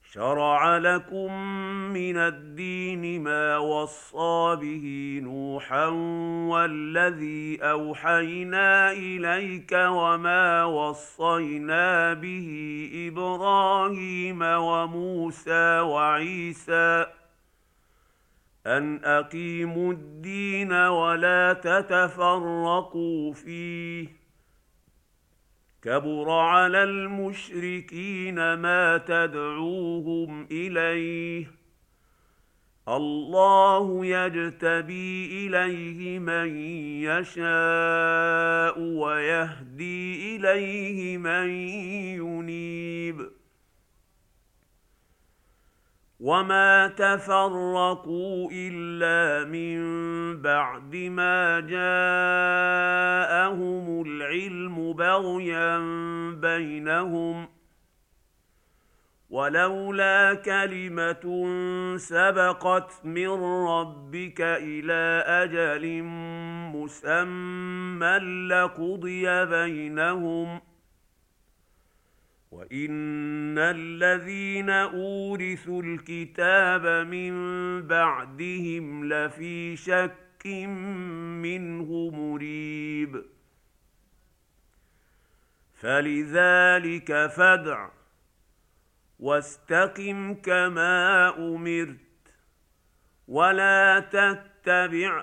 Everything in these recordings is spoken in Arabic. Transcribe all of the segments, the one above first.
شرع لكم من الدين ما وصى به نوحا والذي أوحينا إليك وما وصينا به إبراهيم وموسى وعيسى أن أقيموا الدين ولا تتفرقوا فيه كبر على المشركين ما تدعوهم إليه الله يجتبي إليه من يشاء ويهدي إليه من ينيب وما تفرقوا إلا من بعد ما جاءهم العلم بغيا بينهم ولولا كلمة سبقت من ربك إلى أجل مسمى لقضي بينهم وإن الذين أورثوا الكتاب من بعدهم لفي شك منه مريب فلذلك فادع واستقم كما أمرت ولا تتبع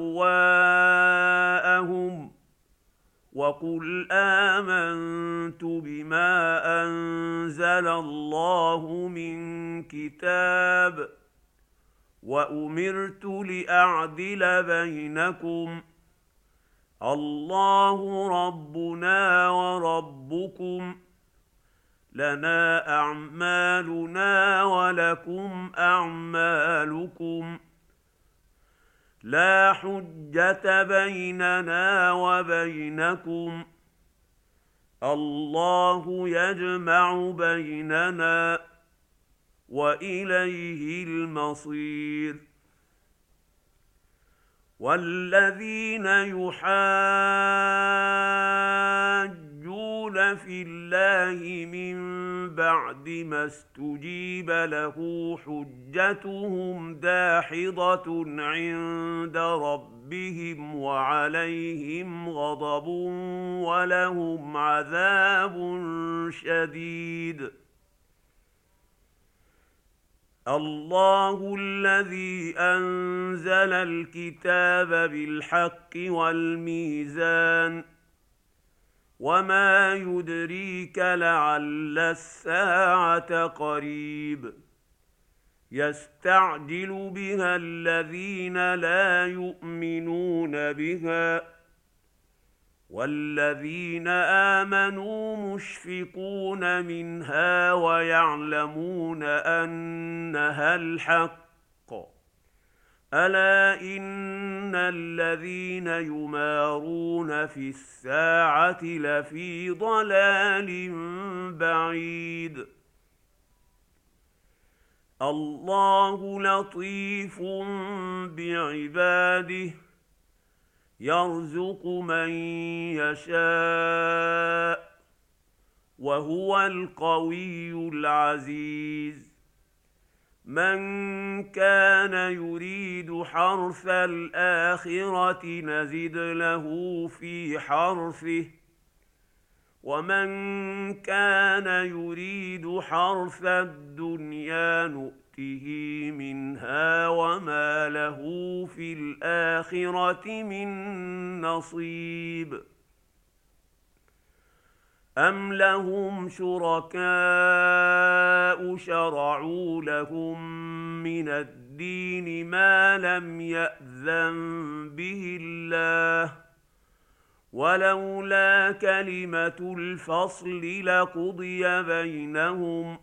أهواءهم وقل آمنت بما أنزل الله من كتاب وأمرت لأعدل بينكم الله ربنا وربكم لنا أعمالنا ولكم أعمالكم لا حجة بيننا وبينكم الله يجمع بيننا وإليه المصير والذين يحاجون في الله من بعد ما استجيب له حجتهم داحضة عند ربهم وعليهم غضب ولهم عذاب شديد الله الذي أنزل الكتاب بالحق والميزان وما يدريك لعل الساعة قريب يستعجل بها الذين لا يؤمنون بها والذين آمنوا مشفقون منها ويعلمون أنها الحق ألا إن الذين يمارون في الساعة لفي ضلال بعيد الله لطيف بعباده يرزق من يشاء وهو القوي العزيز من كان يريد حرث الآخرة نزد له في حرثه ومن كان يريد حرث الدنيا نؤته منها وما له في الآخرة من نصيب أم لهم شركاء شرعوا لهم من الدين ما لم يأذن به الله ولولا كلمة الفصل لقضي بينهم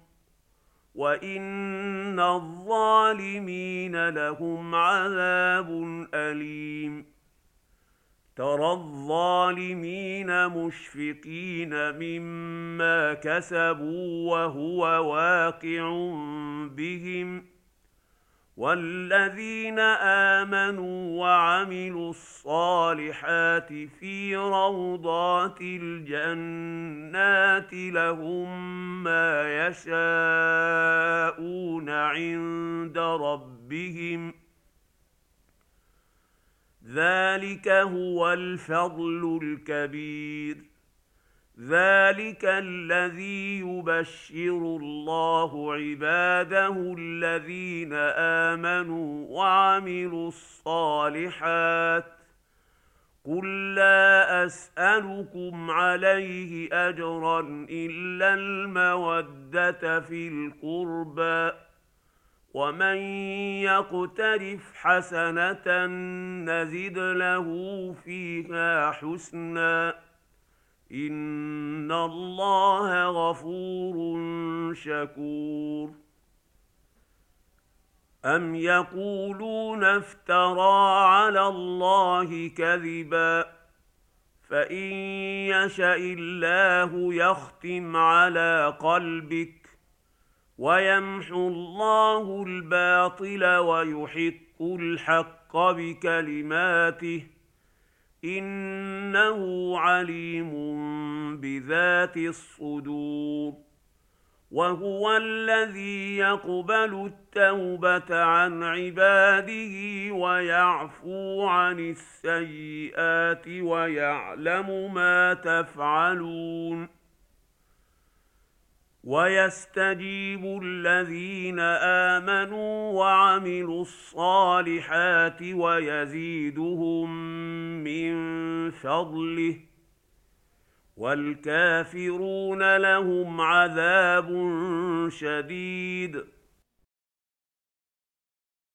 وإن الظالمين لهم عذاب أليم ترى الظالمين مشفقين مما كسبوا وهو واقع بهم والذين آمنوا وعملوا الصالحات في روضات الجنات لهم ما يشاءون عند ربهم ذلك هو الفضل الكبير ذلك الذي يبشر الله عباده الذين آمنوا وعملوا الصالحات قل لا أسألكم عليه أجرا إلا المودة في القربى ومن يقترف حسنة نزد له فيها حسنا إن الله غفور شكور أم يقولون افترى على الله كذبا فإن يشأ الله يختم على قلبك ويمحو الله الباطل ويحق الحق بكلماته إنه عليم بذات الصدور وهو الذي يقبل التوبة عن عباده ويعفو عن السيئات ويعلم ما تفعلون ويستجيب الذين آمنوا وعملوا الصالحات ويزيدهم من فضله والكافرون لهم عذاب شديد